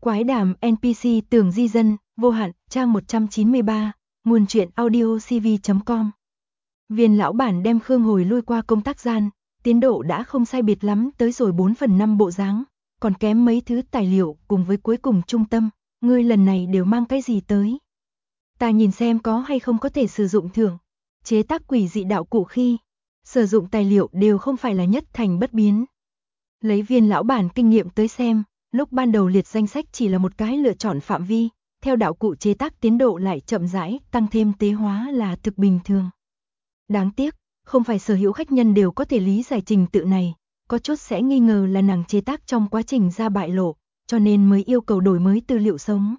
Quái đàm NPC Tường Di Dân, vô hạn, trang 193, nguồn truyện audiocv.com. Viên lão bản đem Khương Hồi lui qua công tác gian, tiến độ đã không sai biệt lắm, tới rồi 4/5 bộ dáng, còn kém mấy thứ tài liệu cùng với cuối cùng trung tâm, ngươi lần này đều mang cái gì tới? Ta nhìn xem có hay không có thể sử dụng thưởng, chế tác quỷ dị đạo cụ khi sử dụng tài liệu đều không phải là nhất thành bất biến. Lấy Viên lão bản kinh nghiệm tới xem, lúc ban đầu liệt danh sách chỉ là một cái lựa chọn phạm vi, theo đạo cụ chế tác tiến độ lại chậm rãi, tăng thêm tế hóa là thực bình thường. Đáng tiếc, không phải sở hữu khách nhân đều có thể lý giải trình tự này, có chút sẽ nghi ngờ là nàng chế tác trong quá trình ra bại lộ, cho nên mới yêu cầu đổi mới tư liệu sống.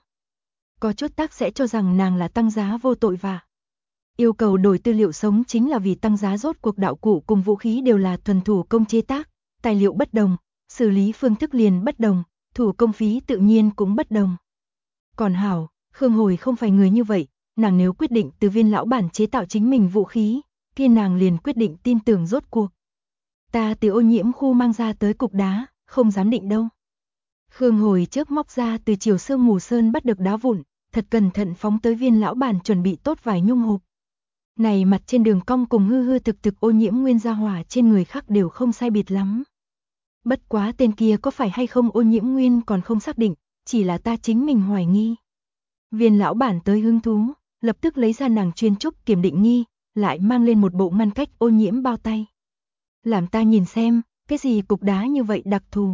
Có chút tác sẽ cho rằng nàng là tăng giá vô tội và yêu cầu đổi tư liệu sống chính là vì tăng giá, rốt cuộc đạo cụ cùng vũ khí đều là thuần thủ công chế tác, tài liệu bất đồng, xử lý phương thức liền bất đồng, thủ công phí tự nhiên cũng bất đồng. Còn hảo, Khương Hồi không phải người như vậy, nàng nếu quyết định từ Viên lão bản chế tạo chính mình vũ khí, kia nàng liền quyết định tin tưởng rốt cuộc. Ta từ ô nhiễm khu mang ra tới cục đá, không dám định đâu. Khương Hồi trước móc ra từ Chiều Sương Mù Sơn bắt được đá vụn, thật cẩn thận phóng tới Viên lão bản chuẩn bị tốt vài nhung hộp. Này mặt trên đường cong cùng hư hư thực thực ô nhiễm nguyên gia hỏa trên người khác đều không sai biệt lắm. Bất quá tên kia có phải hay không ô nhiễm nguyên còn không xác định, chỉ là ta chính mình hoài nghi. Viên lão bản tới hứng thú, lập tức lấy ra nàng chuyên trúc kiểm định nghi, lại mang lên một bộ ngăn cách ô nhiễm bao tay. Làm ta nhìn xem, cái gì cục đá như vậy đặc thù.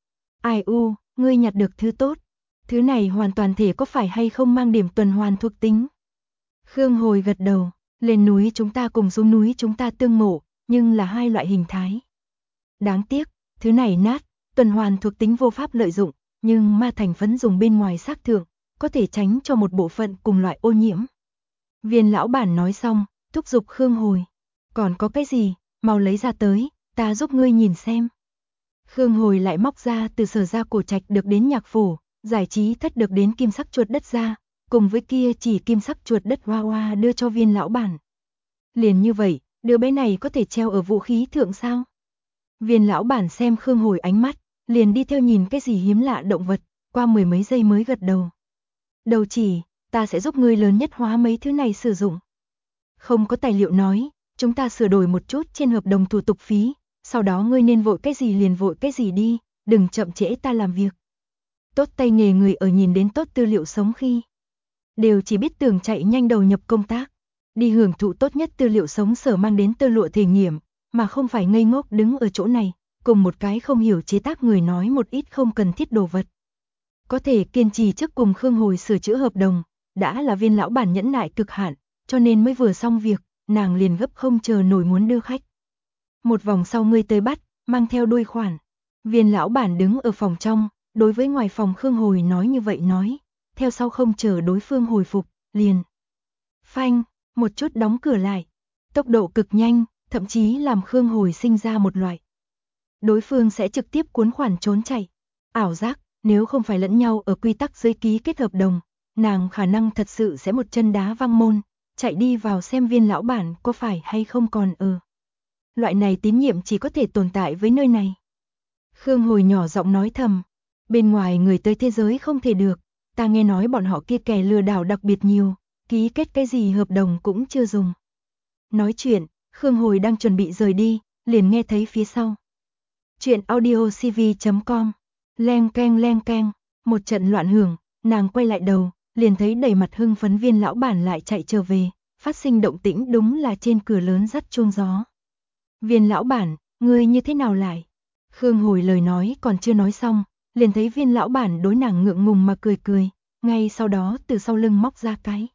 Ai u, ngươi nhặt được thứ tốt, thứ này hoàn toàn thể có phải hay không mang điểm tuần hoàn thuộc tính. Khương Hồi gật đầu, lên núi chúng ta cùng xuống núi chúng ta tương ngộ, nhưng là hai loại hình thái. Đáng tiếc, thứ này nát, tuần hoàn thuộc tính vô pháp lợi dụng, nhưng ma thành phấn dùng bên ngoài xác thượng, có thể tránh cho một bộ phận cùng loại ô nhiễm. Viên lão bản nói xong, thúc giục Khương Hồi. Còn có cái gì, mau lấy ra tới, ta giúp ngươi nhìn xem. Khương Hồi lại móc ra từ Sở Gia Cổ Trạch được đến nhạc phủ, giải trí thất được đến kim sắc chuột đất ra, cùng với kia chỉ kim sắc chuột đất hoa hoa đưa cho Viên lão bản. Liền như vậy, đứa bé này có thể treo ở vũ khí thượng sao? Viên lão bản xem Khương Hồi ánh mắt, liền đi theo nhìn cái gì hiếm lạ động vật, qua mười mấy giây mới gật đầu. Đầu chỉ, ta sẽ giúp ngươi lớn nhất hóa mấy thứ này sử dụng. Không có tài liệu nói, chúng ta sửa đổi một chút trên hợp đồng thủ tục phí, sau đó ngươi nên vội cái gì liền vội cái gì đi, đừng chậm trễ ta làm việc. Tốt tay nghề người ở nhìn đến tốt tư liệu sống khi đều chỉ biết tưởng chạy nhanh đầu nhập công tác, đi hưởng thụ tốt nhất tư liệu sống sở mang đến tơ lụa thể nghiệm, mà không phải ngây ngốc đứng ở chỗ này, cùng một cái không hiểu chế tác người nói một ít không cần thiết đồ vật. Có thể kiên trì trước cùng Khương Hồi sửa chữa hợp đồng, đã là Viên lão bản nhẫn nại cực hạn, cho nên mới vừa xong việc, nàng liền gấp không chờ nổi muốn đưa khách. Một vòng sau ngươi tới bắt, mang theo đuôi khoản. Viên lão bản đứng ở phòng trong, đối với ngoài phòng Khương Hồi nói như vậy nói, theo sau không chờ đối phương hồi phục, liền phanh, một chút đóng cửa lại. Tốc độ cực nhanh, thậm chí làm Khương Hồi sinh ra một loại đối phương sẽ trực tiếp cuốn khoản trốn chạy. Ảo giác, nếu không phải lẫn nhau ở quy tắc dưới ký kết hợp đồng, nàng khả năng thật sự sẽ một chân đá văng môn, chạy đi vào xem Viên lão bản có phải hay không còn ở. Loại này tín nhiệm chỉ có thể tồn tại với nơi này. Khương Hồi nhỏ giọng nói thầm, bên ngoài người tới thế giới không thể được, ta nghe nói bọn họ kia kẻ lừa đảo đặc biệt nhiều, ký kết cái gì hợp đồng cũng chưa dùng. Nói chuyện, Khương Hồi đang chuẩn bị rời đi, liền nghe thấy phía sau. Chuyện audiocv.com, leng keng, một trận loạn hưởng, nàng quay lại đầu, liền thấy đầy mặt hưng phấn Viên lão bản lại chạy trở về, phát sinh động tĩnh đúng là trên cửa lớn dắt chuông gió. Viên lão bản, ngươi như thế nào lại? Khương Hồi lời nói còn chưa nói xong, liền thấy Viên lão bản đối nàng ngượng ngùng mà cười, ngay sau đó từ sau lưng móc ra cái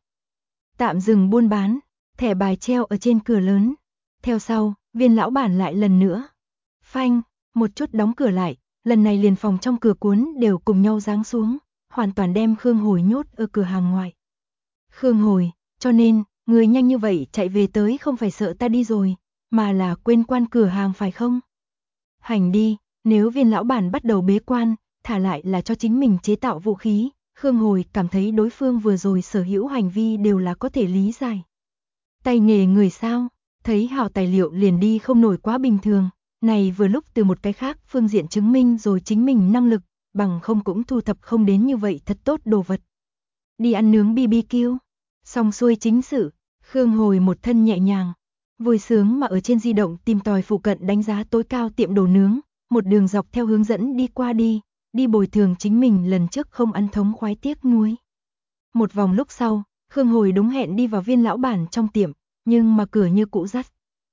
tạm dừng buôn bán, thẻ bài treo ở trên cửa lớn. Theo sau, Viên lão bản lại lần nữa phanh, một chút đóng cửa lại, lần này liền phòng trong cửa cuốn đều cùng nhau giáng xuống, hoàn toàn đem Khương Hồi nhốt ở cửa hàng ngoài. Khương Hồi, cho nên, người nhanh như vậy chạy về tới không phải sợ ta đi rồi, mà là quên quan cửa hàng phải không? Hành đi, nếu Viên lão bản bắt đầu bế quan, thả lại là cho chính mình chế tạo vũ khí, Khương Hồi cảm thấy đối phương vừa rồi sở hữu hành vi đều là có thể lý giải. Tay nghề người sao, thấy hào tài liệu liền đi không nổi quá bình thường, này vừa lúc từ một cái khác phương diện chứng minh rồi chính mình năng lực, bằng không cũng thu thập không đến như vậy thật tốt đồ vật. Đi ăn nướng BBQ. Xong xuôi chính sự, Khương Hồi một thân nhẹ nhàng, vui sướng mà ở trên di động tìm tòi phụ cận đánh giá tối cao tiệm đồ nướng, một đường dọc theo hướng dẫn đi qua đi bồi thường chính mình lần trước không ăn thống khoái tiếc nuối. Một vòng lúc sau, Khương Hồi đúng hẹn đi vào Viên lão bản trong tiệm, nhưng mà cửa như cũ dắt.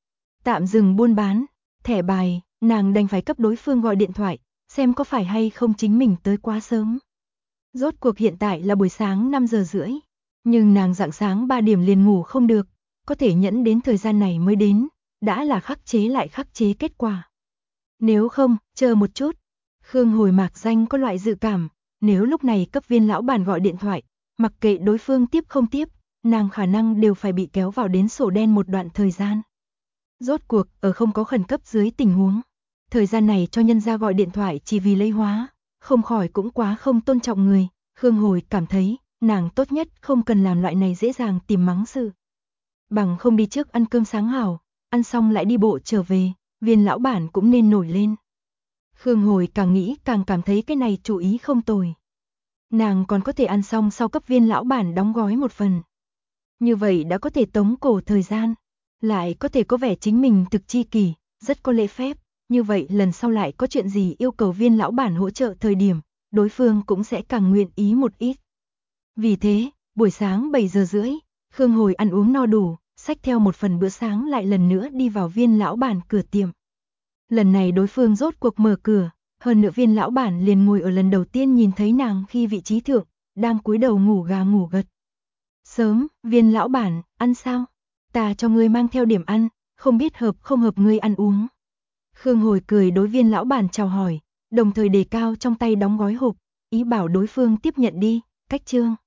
Tạm dừng buôn bán, thẻ bài, nàng đành phải cấp đối phương gọi điện thoại, xem có phải hay không chính mình tới quá sớm. Rốt cuộc hiện tại là buổi sáng 5 giờ rưỡi, nhưng nàng rạng sáng 3 điểm liền ngủ không được, có thể nhẫn đến thời gian này mới đến, đã là khắc chế lại khắc chế kết quả. Nếu không, chờ một chút. Khương Hồi mạc danh có loại dự cảm, nếu lúc này cấp Viên lão bản gọi điện thoại, mặc kệ đối phương tiếp không tiếp, nàng khả năng đều phải bị kéo vào đến sổ đen một đoạn thời gian. Rốt cuộc, ở không có khẩn cấp dưới tình huống, thời gian này cho nhân gia gọi điện thoại chỉ vì lấy hóa, không khỏi cũng quá không tôn trọng người. Khương Hồi cảm thấy, nàng tốt nhất không cần làm loại này dễ dàng tìm mắng sự. Bằng không đi trước ăn cơm sáng hảo, ăn xong lại đi bộ trở về, Viên lão bản cũng nên nổi lên. Khương Hồi càng nghĩ càng cảm thấy cái này chủ ý không tồi. Nàng còn có thể ăn xong sau cấp Viên lão bản đóng gói một phần. Như vậy đã có thể tống cổ thời gian, lại có thể có vẻ chính mình thực chi kỷ, rất có lễ phép. Như vậy lần sau lại có chuyện gì yêu cầu Viên lão bản hỗ trợ thời điểm, đối phương cũng sẽ càng nguyện ý một ít. Vì thế, buổi sáng 7 giờ rưỡi, Khương Hồi ăn uống no đủ, xách theo một phần bữa sáng lại lần nữa đi vào Viên lão bản cửa tiệm. Lần này đối phương rốt cuộc mở cửa, hơn nữa Viên lão bản liền ngồi ở lần đầu tiên nhìn thấy nàng khi vị trí thượng, đang cúi đầu ngủ gà ngủ gật. Sớm, Viên lão bản, ăn sao? Ta cho ngươi mang theo điểm ăn, không biết hợp không hợp ngươi ăn uống. Khương Hồi cười đối Viên lão bản chào hỏi, đồng thời đề cao trong tay đóng gói hộp, ý bảo đối phương tiếp nhận đi, cách trương.